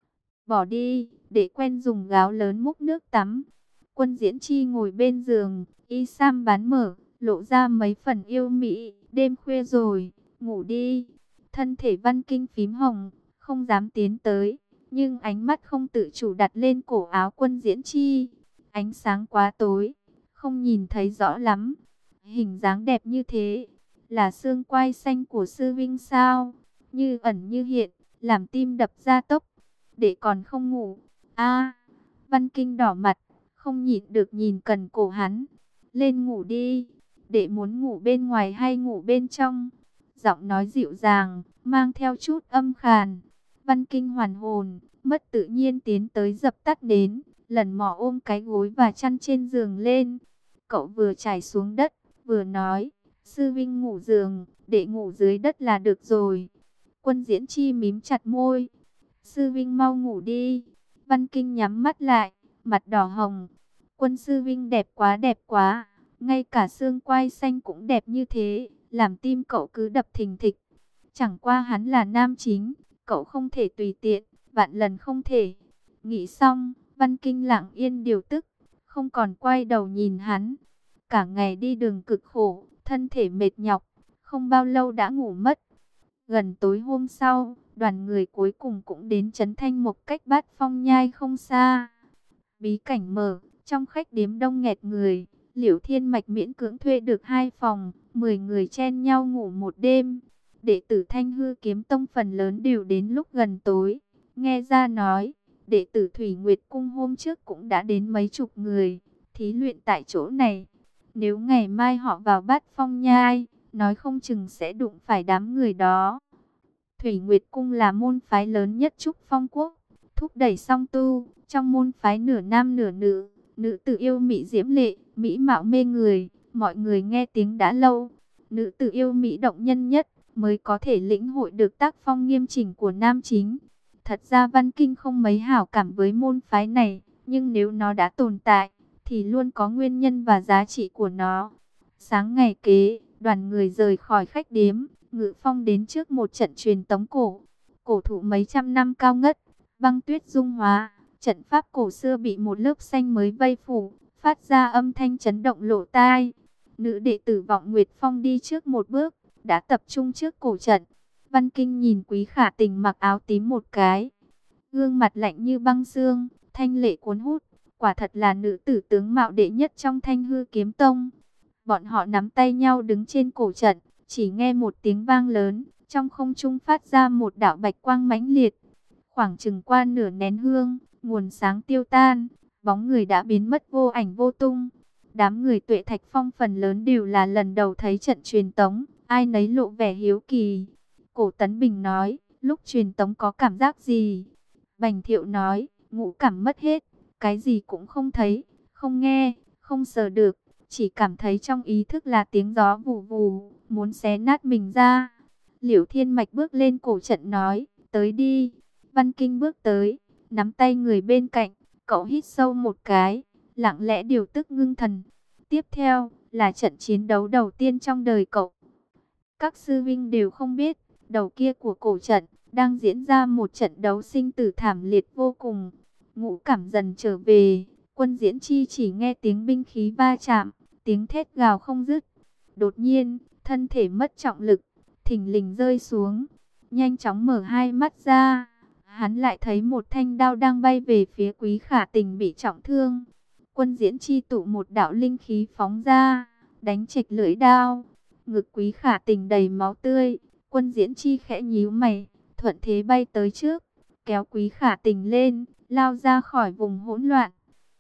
Bỏ đi, đệ quen dùng gáo lớn múc nước tắm. Quân Diễn Chi ngồi bên giường, y sam bán mở, lộ ra mấy phần yêu mỹ. Đêm khuya rồi, ngủ đi. Thân thể Văn Kinh phím hồng, không dám tiến tới, nhưng ánh mắt không tự chủ đặt lên cổ áo Quân Diễn Chi. Ánh sáng quá tối, không nhìn thấy rõ lắm. Hình dáng đẹp như thế, là xương quai xanh của sư vinh sao? Như ẩn như hiện, làm tim đập ra tốc. Đệ còn không ngủ. A, Văn Kinh đỏ mặt, không nhịn được nhìn cần cổ hắn. Lên ngủ đi. Đệ muốn ngủ bên ngoài hay ngủ bên trong? Giọng nói dịu dàng, mang theo chút âm khàn. Văn Kinh hoàn hồn, mất tự nhiên tiến tới dập tắt nến, lần mò ôm cái gối và chăn trên giường lên. Cậu vừa trải xuống đất, vừa nói, sư vinh ngủ giường, để ngủ dưới đất là được rồi. Quân Diễn Chi mím chặt môi. Sư vinh mau ngủ đi. Văn Kinh nhắm mắt lại, mặt đỏ hồng. Quân sư vinh đẹp quá đẹp quá, ngay cả xương quai xanh cũng đẹp như thế, làm tim cậu cứ đập thình thịch. Chẳng qua hắn là nam chính, cậu không thể tùy tiện, vạn lần không thể. Nghĩ xong, Văn Kinh lặng yên điều tức, không còn quay đầu nhìn hắn. Cả ngày đi đường cực khổ, thân thể mệt nhọc, không bao lâu đã ngủ mất. Gần tối hôm sau, đoàn người cuối cùng cũng đến trấn Thanh Mục cách Bát Phong Nhai không xa. Bí cảnh mở, trong khách điếm đông nghẹt người, Liễu Thiên Mạch miễn cưỡng thuê được hai phòng, mười người chen nhau ngủ một đêm. Đệ tử Thanh Hư Kiếm Tông phần lớn đều đến lúc gần tối. Nghe ra nói, đệ tử Thủy Nguyệt Cung hôm trước cũng đã đến mấy chục người, thí luyện tại chỗ này. Nếu ngày mai họ vào Bát Phong Nhai, nói không chừng sẽ đụng phải đám người đó. Thủy Nguyệt Cung là môn phái lớn nhất Trúc Phong Quốc, thúc đẩy song tu. Trong môn phái nửa nam nửa nữ, nữ tử yêu mỹ diễm lệ, mỹ mạo mê người, mọi người nghe tiếng đã lâu. Nữ tử yêu mỹ động nhân nhất, mới có thể lĩnh hội được tác phong nghiêm chỉnh của nam chính. Thật ra Văn Kinh không mấy hảo cảm với môn phái này, nhưng nếu nó đã tồn tại, thì luôn có nguyên nhân và giá trị của nó. Sáng ngày kế, đoàn người rời khỏi khách điếm, Ngự Phong đến trước một trận truyền tống cổ. Cổ thụ mấy trăm năm cao ngất, băng tuyết dung hóa, trận pháp cổ xưa bị một lớp xanh mới vây phủ, phát ra âm thanh chấn động lỗ tai. Nữ đệ tử Vọng Nguyệt Phong đi trước một bước, đã tập trung trước cổ trận. Văn Kinh nhìn Quý Khả Tình mặc áo tím một cái, gương mặt lạnh như băng xương, thanh lệ cuốn hút, quả thật là nữ tử tướng mạo đệ nhất trong Thanh Hư Kiếm Tông. Bọn họ nắm tay nhau đứng trên cổ trận, chỉ nghe một tiếng vang lớn, trong không trung phát ra một đạo bạch quang mãnh liệt. Khoảng chừng qua nửa nén hương, nguồn sáng tiêu tan, bóng người đã biến mất vô ảnh vô tung. Đám người Tuệ Thạch Phong phần lớn đều là lần đầu thấy trận truyền tống, ai nấy lộ vẻ hiếu kỳ. Cổ Tấn Bình nói, lúc truyền tống có cảm giác gì? Bành Thiệu nói, ngũ cảm mất hết, cái gì cũng không thấy, không nghe, không sờ được, chỉ cảm thấy trong ý thức là tiếng gió vù vù, muốn xé nát mình ra. Liễu Thiên Mạch bước lên cổ trận nói, tới đi. Văn Kinh bước tới, nắm tay người bên cạnh, cậu hít sâu một cái, lặng lẽ điều tức ngưng thần. Tiếp theo là trận chiến đấu đầu tiên trong đời cậu. Các sư vinh đều không biết, đầu kia của cổ trận đang diễn ra một trận đấu sinh tử thảm liệt vô cùng. Ngũ cảm dần trở về, Quân Diễn Chi chỉ nghe tiếng binh khí va chạm, tiếng thét gào không dứt. Đột nhiên, thân thể mất trọng lực, thình lình rơi xuống, nhanh chóng mở hai mắt ra. Hắn lại thấy một thanh đao đang bay về phía Quý Khả Tình bị trọng thương. Quân Diễn Chi tụ một đạo linh khí phóng ra, đánh trịch lưỡi đao. Ngực Quý Khả Tình đầy máu tươi, Quân Diễn Chi khẽ nhíu mày, thuận thế bay tới trước, kéo Quý Khả Tình lên, lao ra khỏi vùng hỗn loạn.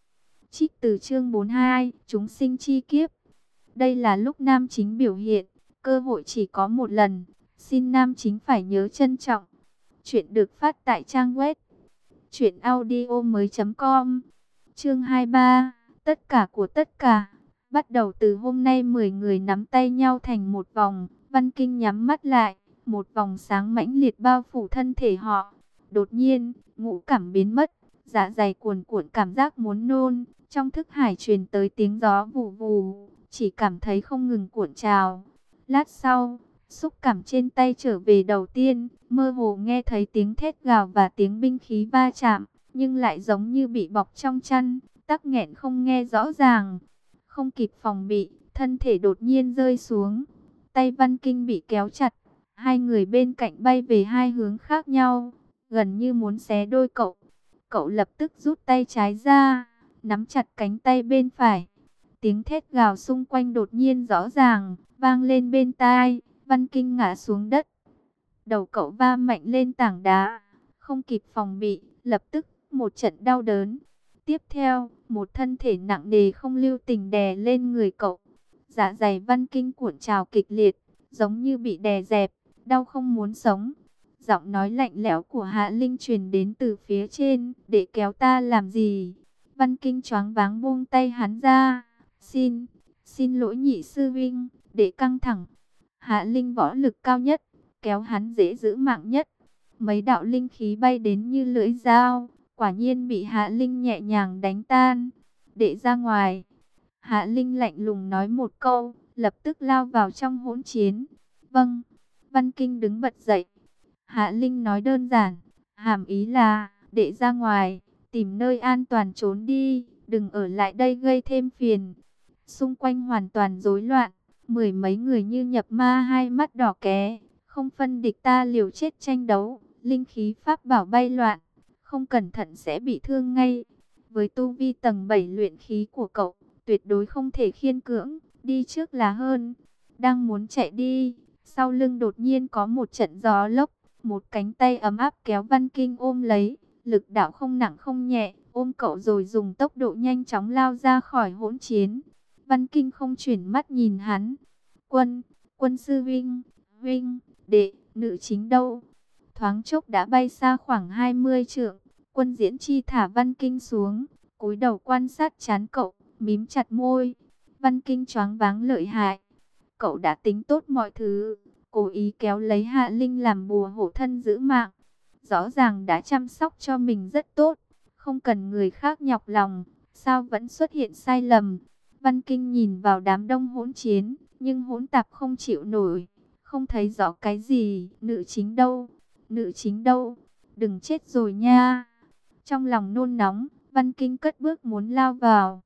Trích từ chương bốn mươi hai, chúng sinh chi kiếp. Đây là lúc nam chính biểu hiện, cơ hội chỉ có một lần, xin nam chính phải nhớ trân trọng. Chuyện được phát tại trang web truyện audio mới chấm com. Chương hai mươi ba, tất cả của tất cả. Bắt đầu từ hôm nay mười người nắm tay nhau thành một vòng, Văn Kinh nhắm mắt lại, một vòng sáng mãnh liệt bao phủ thân thể họ. Đột nhiên, ngũ cảm biến mất, dạ dày cuồn cuộn cảm giác muốn nôn, trong thức hải truyền tới tiếng gió vù vù, chỉ cảm thấy không ngừng cuộn trào. Lát sau, xúc cảm trên tay trở về đầu tiên, mơ hồ nghe thấy tiếng thét gào và tiếng binh khí va chạm, nhưng lại giống như bị bọc trong chăn, tắc nghẹn không nghe rõ ràng. Không kịp phòng bị, thân thể đột nhiên rơi xuống, tay Văn Kinh bị kéo chặt, hai người bên cạnh bay về hai hướng khác nhau, gần như muốn xé đôi cậu. Cậu lập tức rút tay trái ra, nắm chặt cánh tay bên phải. Tiếng thét gào xung quanh đột nhiên rõ ràng, vang lên bên tai. Văn Kinh ngã xuống đất. Đầu cậu va mạnh lên tảng đá, không kịp phòng bị, lập tức một trận đau đớn. Tiếp theo, một thân thể nặng nề không lưu tình đè lên người cậu. Dạ dày Văn Kinh cuộn trào kịch liệt, giống như bị đè dẹp, đau không muốn sống. Giọng nói lạnh lẽo của Hạ Linh truyền đến từ phía trên, để kéo ta làm gì? Văn Kinh choáng váng buông tay hắn ra. Xin, xin lỗi nhị sư vinh, để căng thẳng. Hạ Linh võ lực cao nhất, kéo hắn dễ giữ mạng nhất. Mấy đạo linh khí bay đến như lưỡi dao, quả nhiên bị Hạ Linh nhẹ nhàng đánh tan. Để ra ngoài. Hạ Linh lạnh lùng nói một câu, lập tức lao vào trong hỗn chiến. Vâng. Văn Kinh đứng bật dậy. Hạ Linh nói đơn giản, hàm ý là, để ra ngoài, tìm nơi an toàn trốn đi, đừng ở lại đây gây thêm phiền. Xung quanh hoàn toàn rối loạn, mười mấy người như nhập ma, hai mắt đỏ ké, không phân địch ta liều chết tranh đấu, linh khí pháp bảo bay loạn, không cẩn thận sẽ bị thương ngay. Với tu vi tầng bảy luyện khí của cậu, tuyệt đối không thể khiên cưỡng, đi trước là hơn. Đang muốn chạy đi, sau lưng đột nhiên có một trận gió lốc, một cánh tay ấm áp kéo Văn Kinh ôm lấy, lực đạo không nặng không nhẹ, ôm cậu rồi dùng tốc độ nhanh chóng lao ra khỏi hỗn chiến. Văn Kinh không chuyển mắt nhìn hắn. Quân, quân sư vinh, vinh, đệ, nữ chính đâu? Thoáng chốc đã bay xa khoảng hai mươi trượng. Quân Diễn Chi thả Văn Kinh xuống, cúi đầu quan sát trán cậu, mím chặt môi. Văn Kinh choáng váng lợi hại. Cậu đã tính tốt mọi thứ, cố ý kéo lấy Hạ Linh làm bùa hộ thân giữ mạng. Rõ ràng đã chăm sóc cho mình rất tốt, không cần người khác nhọc lòng, sao vẫn xuất hiện sai lầm. Văn Kinh nhìn vào đám đông hỗn chiến, nhưng hỗn tạp không chịu nổi, không thấy rõ cái gì. Nữ chính đâu? Nữ chính đâu? Đừng chết rồi nha. Trong lòng nôn nóng, Văn Kinh cất bước muốn lao vào.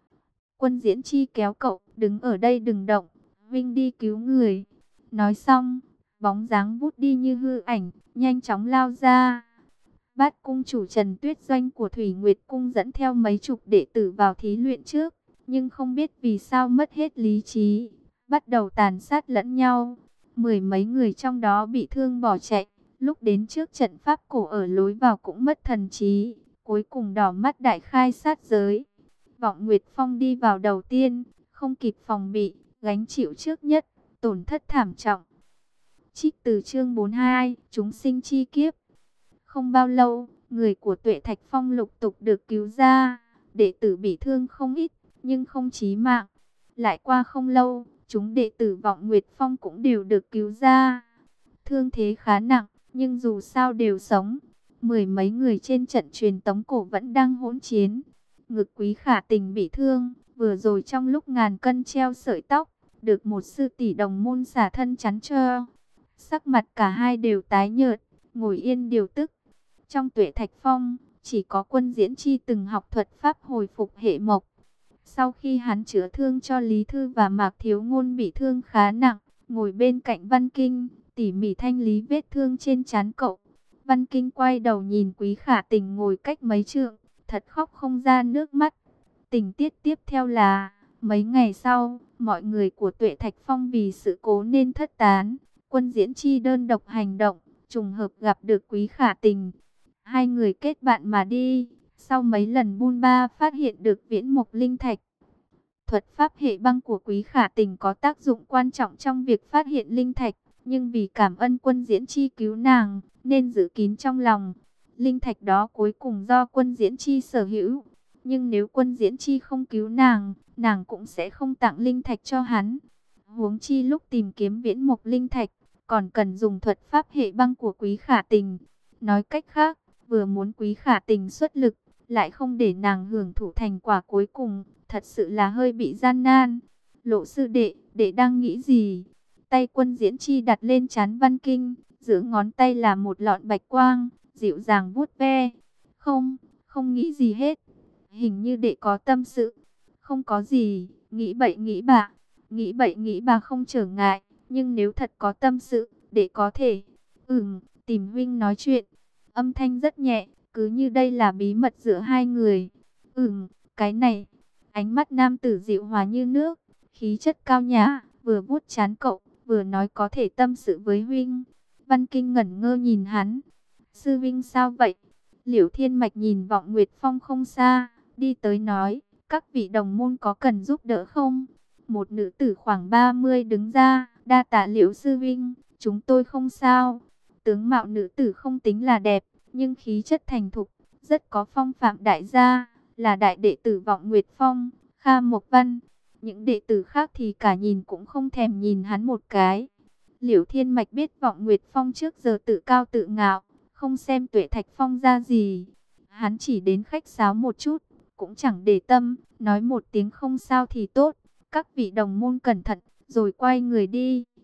Quân Diễn Chi kéo cậu, đứng ở đây đừng động, Vinh đi cứu người. Nói xong, bóng dáng vút đi như hư ảnh, nhanh chóng lao ra. Bát cung chủ Trần Tuyết Doanh của Thủy Nguyệt Cung dẫn theo mấy chục đệ tử vào thí luyện trước, nhưng không biết vì sao mất hết lý trí, bắt đầu tàn sát lẫn nhau. Mười mấy người trong đó bị thương bỏ chạy, lúc đến trước trận pháp cổ ở lối vào cũng mất thần trí, cuối cùng đỏ mắt đại khai sát giới. Vọng Nguyệt Phong đi vào đầu tiên, không kịp phòng bị, gánh chịu trước nhất, tổn thất thảm trọng. Trích từ chương bốn mươi hai, chúng sinh chi kiếp. Không bao lâu, người của Tuệ Thạch Phong lục tục được cứu ra, đệ tử bị thương không ít, nhưng không chí mạng. Lại qua không lâu, chúng đệ tử Vọng Nguyệt Phong cũng đều được cứu ra. Thương thế khá nặng, nhưng dù sao đều sống. Mười mấy người trên trận truyền tống cổ vẫn đang hỗn chiến. Ngực Quý Khả Tình bị thương, vừa rồi trong lúc ngàn cân treo sợi tóc, được một sư tỷ đồng môn xả thân chắn cho. Sắc mặt cả hai đều tái nhợt, ngồi yên điều tức. Trong Tuệ Thạch Phong, chỉ có Quân Diễn Chi từng học thuật pháp hồi phục hệ mộc. Sau khi hắn chữa thương cho Lý Thư và Mạc Thiếu Ngôn bị thương khá nặng, ngồi bên cạnh Văn Kinh, tỉ mỉ thanh lý vết thương trên trán cậu. Văn Kinh quay đầu nhìn Quý Khả Tình ngồi cách mấy trượng, thật khóc không ra nước mắt. Tình tiết tiếp theo là, mấy ngày sau, mọi người của Tuệ Thạch Phong vì sự cố nên thất tán. Quân Diễn Chi đơn độc hành động, trùng hợp gặp được Quý Khả Tình. Hai người kết bạn mà đi, sau mấy lần buôn ba phát hiện được viễn mục linh thạch. Thuật pháp hệ băng của Quý Khả Tình có tác dụng quan trọng trong việc phát hiện linh thạch, nhưng vì cảm ơn Quân Diễn Chi cứu nàng, nên giữ kín trong lòng. Linh thạch đó cuối cùng do Quân Diễn Chi sở hữu, nhưng nếu Quân Diễn Chi không cứu nàng, nàng cũng sẽ không tặng linh thạch cho hắn. Huống chi lúc tìm kiếm viễn mục linh thạch, còn cần dùng thuật pháp hệ băng của Quý Khả Tình. Nói cách khác, vừa muốn Quý Khả Tình xuất lực, lại không để nàng hưởng thụ thành quả cuối cùng, thật sự là hơi bị gian nan. Lộ sư đệ, đệ đang nghĩ gì? Tay Quân Diễn Chi đặt lên trán Văn Kinh, giữa ngón tay là một lọn bạch quang, dịu dàng vuốt ve. Không, không nghĩ gì hết. Hình như đệ có tâm sự. Không có gì, nghĩ bậy nghĩ bạ. Nghĩ bậy nghĩ bạ không trở ngại, nhưng nếu thật có tâm sự, đệ có thể, ừm, tìm huynh nói chuyện. Âm thanh rất nhẹ, cứ như đây là bí mật giữa hai người. Ừm, cái này. Ánh mắt nam tử dịu hòa như nước, khí chất cao nhã, vừa vuốt trán cậu, vừa nói có thể tâm sự với huynh. Văn Kinh ngẩn ngơ nhìn hắn. Sư huynh sao vậy? Liễu Thiên Mạch nhìn Vọng Nguyệt Phong không xa, đi tới nói, các vị đồng môn có cần giúp đỡ không? Một nữ tử khoảng ba mươi đứng ra, đa tạ Liễu sư huynh, chúng tôi không sao. Tướng mạo nữ tử không tính là đẹp, nhưng khí chất thành thục, rất có phong phạm đại gia, là đại đệ tử Vọng Nguyệt Phong, Kha Mộc Văn. Những đệ tử khác thì cả nhìn cũng không thèm nhìn hắn một cái. Liễu Thiên Mạch biết Vọng Nguyệt Phong trước giờ tự cao tự ngạo, không xem Tuệ Thạch Phong ra gì. Hắn chỉ đến khách sáo một chút, cũng chẳng để tâm, nói một tiếng không sao thì tốt. Các vị đồng môn cẩn thận, rồi quay người đi.